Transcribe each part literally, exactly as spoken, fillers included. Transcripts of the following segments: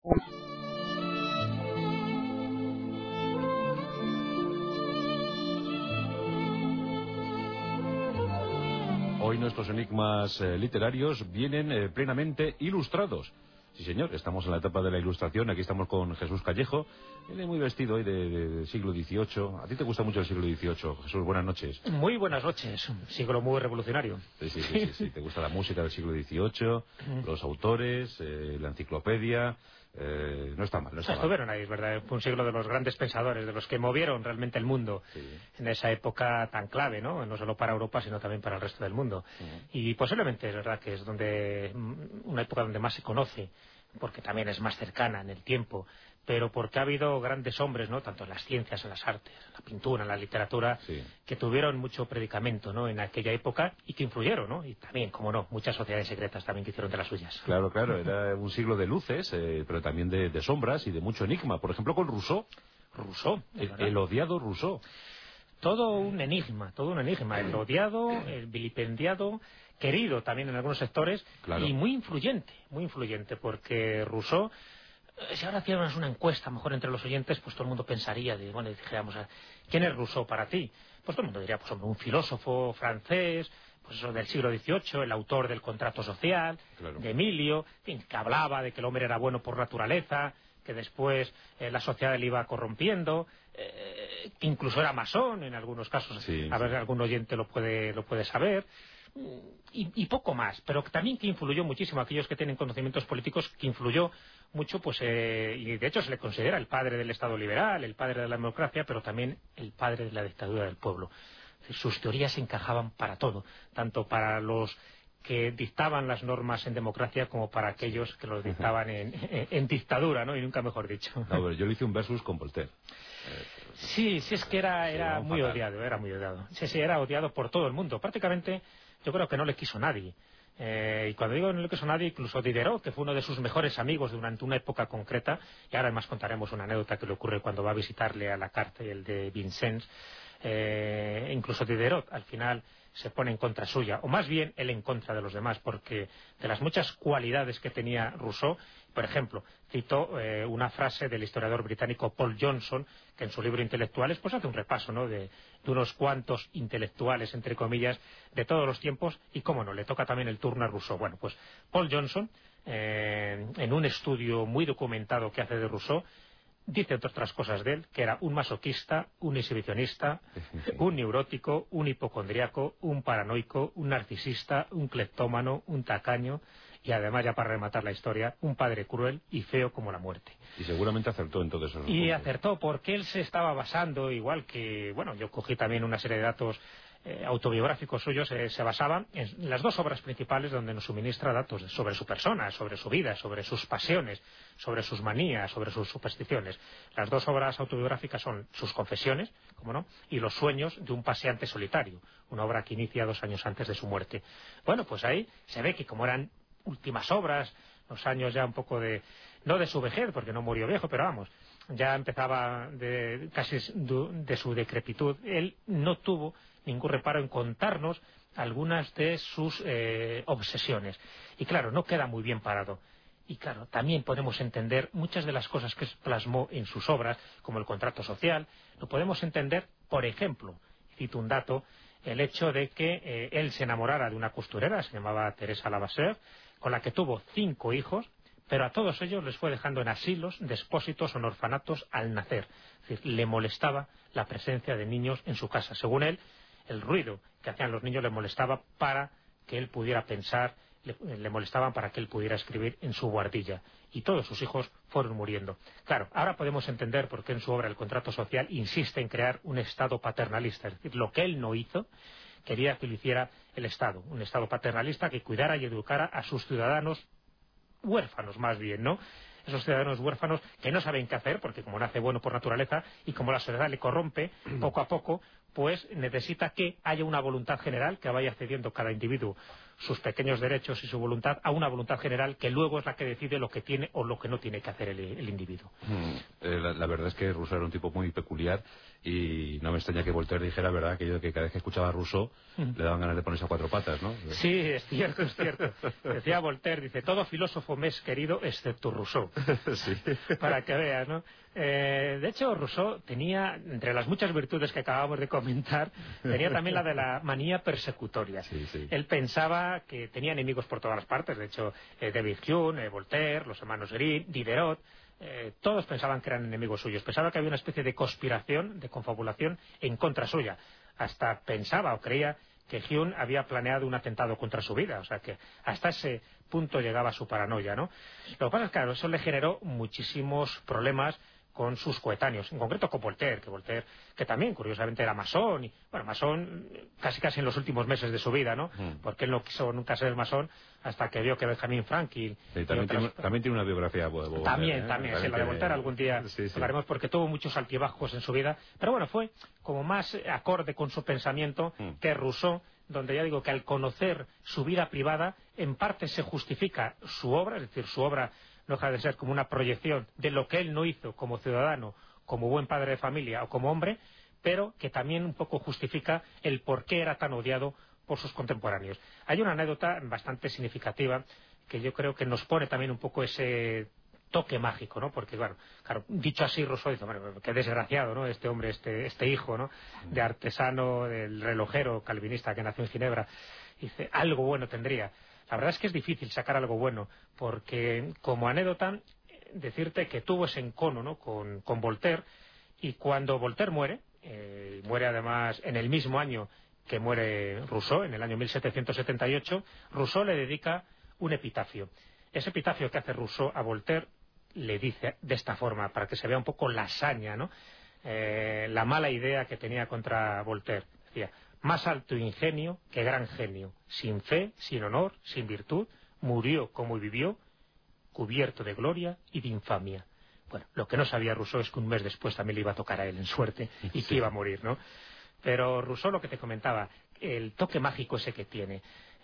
Hoy nuestros enigmas eh, literarios vienen eh, plenamente ilustrados. Sí, señor, estamos en la etapa de la ilustración. Aquí estamos con Jesús Callejo. Viene muy vestido hoy de, de, de siglo dieciocho. ¿A ti te gusta mucho el siglo dieciocho, Jesús? Buenas noches. Muy buenas noches. Un siglo muy revolucionario. Sí, sí, sí, sí, sí. ¿Te gusta la música del siglo dieciocho? Los autores, eh, la enciclopedia. Eh, no está mal, no está mal. Estuvieron ahí, ¿verdad? Fue un siglo de los grandes pensadores, de los que movieron realmente el mundo, sí, en esa época tan clave, ¿no? No solo para Europa, sino también para el resto del mundo. Sí. Y posiblemente es verdad que es donde una época donde más se conoce, porque también es más cercana en el tiempo, pero porque ha habido grandes hombres, ¿no? Tanto en las ciencias, en las artes, en la pintura, en la literatura, sí, que tuvieron mucho predicamento, ¿no? En aquella época y que influyeron, ¿no? Y también, como no, muchas sociedades secretas también que hicieron de las suyas. Claro, claro, era un siglo de luces, eh, pero también de, de sombras y de mucho enigma. Por ejemplo, con Rousseau. Rousseau. El, el odiado Rousseau. Todo un enigma, todo un enigma. El odiado, el vilipendiado, querido también en algunos sectores, claro, y muy influyente, muy influyente, porque Rousseau, si ahora hiciéramos una encuesta mejor entre los oyentes, pues todo el mundo pensaría, de, bueno, dijéramos, ¿quién es Rousseau para ti? Pues todo el mundo diría, pues hombre, un filósofo francés, pues eso del siglo dieciocho, el autor del Contrato Social, claro, de Emilio, en fin, que hablaba de que el hombre era bueno por naturaleza, que después eh, la sociedad le iba corrompiendo, eh, que incluso era masón en algunos casos, sí, a ver, sí, algún oyente lo puede, lo puede saber. Y, y poco más, pero también que influyó muchísimo, aquellos que tienen conocimientos políticos, que influyó mucho, pues eh, y de hecho se le considera el padre del Estado liberal, el padre de la democracia, pero también el padre de la dictadura del pueblo. Sus teorías encajaban para todo, tanto para los que dictaban las normas en democracia como para aquellos que los dictaban en, en, en dictadura, ¿no? Y nunca mejor dicho. No, pero yo le hice un versus con Voltaire. Sí, sí, es que era, era muy odiado, era muy odiado. Sí, sí, era odiado por todo el mundo. Prácticamente yo creo que no le quiso nadie. Eh, y cuando digo no le quiso nadie, incluso Diderot, que fue uno de sus mejores amigos durante una época concreta, y ahora además contaremos una anécdota que le ocurre cuando va a visitarle a la cárcel de Vincennes, eh, incluso Diderot al final se pone en contra suya, o más bien él en contra de los demás, porque de las muchas cualidades que tenía Rousseau, por ejemplo, citó eh, una frase del historiador británico Paul Johnson, que en su libro Intelectuales pues hace un repaso, ¿no?, de, de unos cuantos intelectuales, entre comillas, de todos los tiempos, y cómo no, le toca también el turno a Rousseau. Bueno, pues Paul Johnson, eh, en un estudio muy documentado que hace de Rousseau, dice entre otras cosas de él, que era un masoquista, un exhibicionista, un neurótico, un hipocondriaco, un paranoico, un narcisista, un cleptómano, un tacaño y además, ya para rematar la historia, un padre cruel y feo como la muerte. Y seguramente acertó en todos esos Y puntos. acertó porque él se estaba basando, igual que, bueno, yo cogí también una serie de datos eh, autobiográficos suyos, eh, se basaban en las dos obras principales donde nos suministra datos sobre su persona, sobre su vida, sobre sus pasiones, sobre sus manías, sobre sus supersticiones. Las dos obras autobiográficas son sus confesiones, como no, y los sueños de un paseante solitario, una obra que inicia dos años antes de su muerte. Bueno, pues ahí se ve que como eran últimas obras, los años ya un poco de, no de su vejez, porque no murió viejo, pero vamos, ya empezaba de, casi de su decrepitud, él no tuvo ningún reparo en contarnos algunas de sus eh, obsesiones. Y claro, no queda muy bien parado. Y claro, también podemos entender muchas de las cosas que plasmó en sus obras, como el Contrato Social, lo podemos entender, por ejemplo, cito un dato, el hecho de que eh, él se enamorara de una costurera, se llamaba Teresa Lavasseur, con la que tuvo cinco hijos, pero a todos ellos les fue dejando en asilos, despósitos o en orfanatos al nacer. Es decir, le molestaba la presencia de niños en su casa. Según él, el ruido que hacían los niños le molestaba para que él pudiera pensar, le, le molestaban para que él pudiera escribir en su buhardilla. Y todos sus hijos fueron muriendo. Claro, ahora podemos entender por qué en su obra El Contrato Social insiste en crear un Estado paternalista. Es decir, lo que él no hizo, quería que lo hiciera el Estado. Un Estado paternalista que cuidara y educara a sus ciudadanos huérfanos, más bien, ¿no? Esos ciudadanos huérfanos que no saben qué hacer, porque como nace bueno por naturaleza y como la sociedad le corrompe poco a poco, pues necesita que haya una voluntad general que vaya cediendo cada individuo sus pequeños derechos y su voluntad a una voluntad general que luego es la que decide lo que tiene o lo que no tiene que hacer el, el individuo. Mm, eh, la, la verdad es que Rousseau era un tipo muy peculiar y no me extraña que Voltaire dijera, ¿verdad?, aquello que cada vez que escuchaba a Rousseau mm. le daban ganas de ponerse a cuatro patas, ¿no? Sí, es cierto, es cierto. Decía Voltaire, dice, todo filósofo me es querido excepto Rousseau. Sí. Para que veas, ¿no? Eh, de hecho, Rousseau tenía, entre las muchas virtudes que acabamos de comentar, tenía también la de la manía persecutoria. Sí, sí. Él pensaba que tenía enemigos por todas las partes. De hecho, eh, David Hume, eh, Voltaire, los hermanos Grimm, Diderot, eh, todos pensaban que eran enemigos suyos. Pensaba que había una especie de conspiración, de confabulación en contra suya. Hasta pensaba o creía que Hume había planeado un atentado contra su vida, o sea que hasta ese punto llegaba su paranoia, ¿no? Lo que pasa es que, claro, eso le generó muchísimos problemas con sus coetáneos, en concreto con Voltaire, que Voltaire, que también curiosamente era masón, y bueno, masón casi casi en los últimos meses de su vida, ¿no? Mm. Porque él no quiso nunca ser masón hasta que vio que Benjamin Franklin... Sí, también, otras... tiene, también tiene una biografía buena. También, ¿eh? también, también, sí, la de Voltaire algún día sí, sí. hablaremos porque tuvo muchos altibajos en su vida, pero bueno, fue como más acorde con su pensamiento mm. que Rousseau, donde ya digo que al conocer su vida privada, en parte se justifica su obra, es decir, su obra no deja de ser como una proyección de lo que él no hizo como ciudadano, como buen padre de familia o como hombre, pero que también un poco justifica el por qué era tan odiado por sus contemporáneos. Hay una anécdota bastante significativa que yo creo que nos pone también un poco ese toque mágico, ¿no? Porque, bueno, claro, dicho así, Rousseau dice, bueno, qué desgraciado, ¿no? Este hombre, este, este hijo, ¿no? De artesano, del relojero calvinista que nació en Ginebra. Dice, algo bueno tendría. La verdad es que es difícil sacar algo bueno, porque como anécdota, decirte que tuvo ese encono, ¿no? con, con Voltaire, y cuando Voltaire muere, eh, muere además en el mismo año que muere Rousseau, en el año mil setecientos setenta y ocho, Rousseau le dedica un epitafio. Ese epitafio que hace Rousseau a Voltaire le dice de esta forma, para que se vea un poco la saña, ¿no? Eh, la mala idea que tenía contra Voltaire. Decía, más alto ingenio que gran genio, sin fe, sin honor, sin virtud, murió como vivió, cubierto de gloria y de infamia. Bueno, lo que no sabía Rousseau es que un mes después también le iba a tocar a él en suerte y que iba a morir, ¿no? Pero Rousseau, lo que te comentaba, el toque mágico ese que tiene,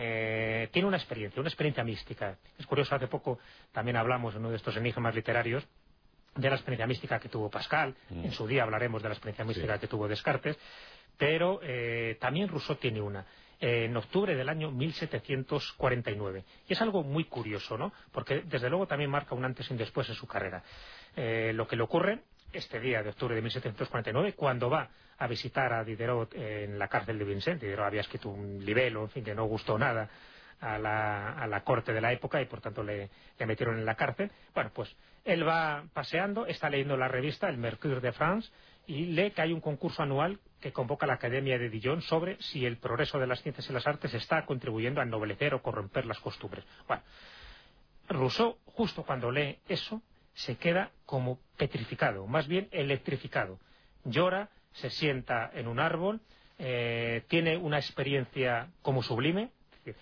eh, tiene una experiencia, una experiencia mística. Es curioso, hace poco también hablamos en uno de estos enigmas literarios de la experiencia mística que tuvo Pascal, mm. en su día hablaremos de la experiencia mística sí. que tuvo Descartes, pero eh, también Rousseau tiene una, eh, en octubre del año mil setecientos cuarenta y nueve. Y es algo muy curioso, ¿no? Porque desde luego también marca un antes y un después en su carrera. Eh, lo que le ocurre este día de octubre de mil setecientos cuarenta y nueve, cuando va a visitar a Diderot en la cárcel de Vincennes. Diderot había escrito un libelo, en fin, que no gustó nada a la, a la corte de la época y por tanto le, le metieron en la cárcel. Bueno, pues él va paseando, está leyendo la revista, el Mercure de France, y lee que hay un concurso anual que convoca la Academia de Dijon sobre si el progreso de las ciencias y las artes está contribuyendo a ennoblecer o corromper las costumbres. Bueno, Rousseau, justo cuando lee eso, se queda como petrificado, más bien electrificado. Llora, se sienta en un árbol, eh, tiene una experiencia como sublime,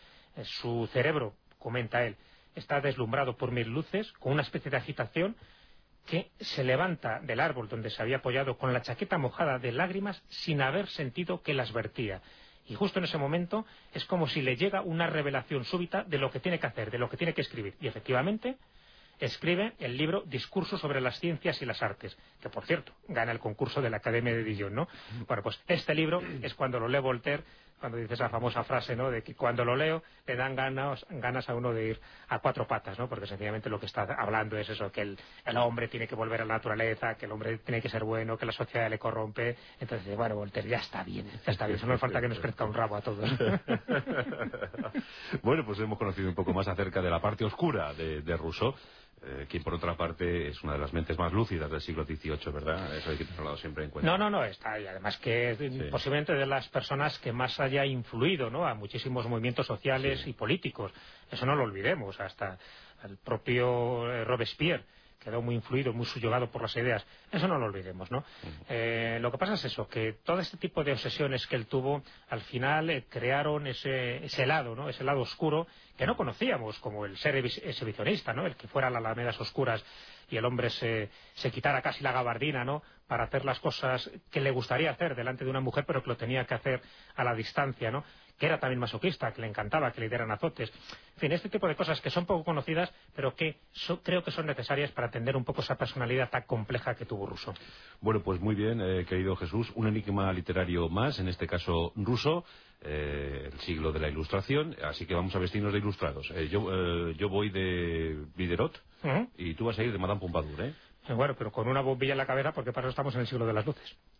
su cerebro, comenta él, está deslumbrado por mil luces, con una especie de agitación, que se levanta del árbol donde se había apoyado con la chaqueta mojada de lágrimas sin haber sentido que las vertía. Y justo en ese momento es como si le llega una revelación súbita de lo que tiene que hacer, de lo que tiene que escribir. Y efectivamente escribe el libro Discurso sobre las ciencias y las artes, que por cierto gana el concurso de la Academia de Dijon, ¿no? Bueno, pues este libro es cuando lo lee Voltaire, cuando dice esa famosa frase, ¿no?, de que cuando lo leo le dan ganas, ganas a uno de ir a cuatro patas, ¿no? Porque sencillamente lo que está hablando es eso, que el, el hombre tiene que volver a la naturaleza, que el hombre tiene que ser bueno, que la sociedad le corrompe. Entonces, bueno, Voltaire, ya está bien, ya está bien, solo nos falta que nos crezca un rabo a todos. Bueno, pues hemos conocido un poco más acerca de la parte oscura de, de Rousseau, eh, quien por otra parte es una de las mentes más lúcidas del siglo dieciocho, ¿verdad? Eso hay que tenerlo siempre en cuenta. No, no, no, está, y además que es sí. posiblemente de las personas que más haya influido, ¿no?, a muchísimos movimientos sociales sí. y políticos. Eso no lo olvidemos, hasta el propio Robespierre quedó muy influido, muy subyugado por las ideas. Eso no lo olvidemos, ¿no? Uh-huh. eh, lo que pasa es eso, que todo este tipo de obsesiones que él tuvo, al final eh, crearon ese, ese lado, ¿no?, ese lado oscuro que no conocíamos, como el ser exhibicionista, ¿no?, el que fuera a las alamedas oscuras y el hombre se, se quitara casi la gabardina, ¿no?, para hacer las cosas que le gustaría hacer delante de una mujer, pero que lo tenía que hacer a la distancia, ¿no?, que era también masoquista, que le encantaba que le dieran azotes. En fin, este tipo de cosas que son poco conocidas, pero que so, creo que son necesarias para entender un poco esa personalidad tan compleja que tuvo Rousseau. Bueno, pues muy bien, eh, querido Jesús, un enigma literario más, en este caso Rousseau, eh, el siglo de la Ilustración, así que vamos a vestirnos de ilustrados. Eh, yo, eh, yo voy de Diderot Uh-huh. y tú vas a ir de Madame Pompadour, ¿eh? Bueno, pero con una bombilla en la cabeza, porque para eso estamos en el siglo de las luces.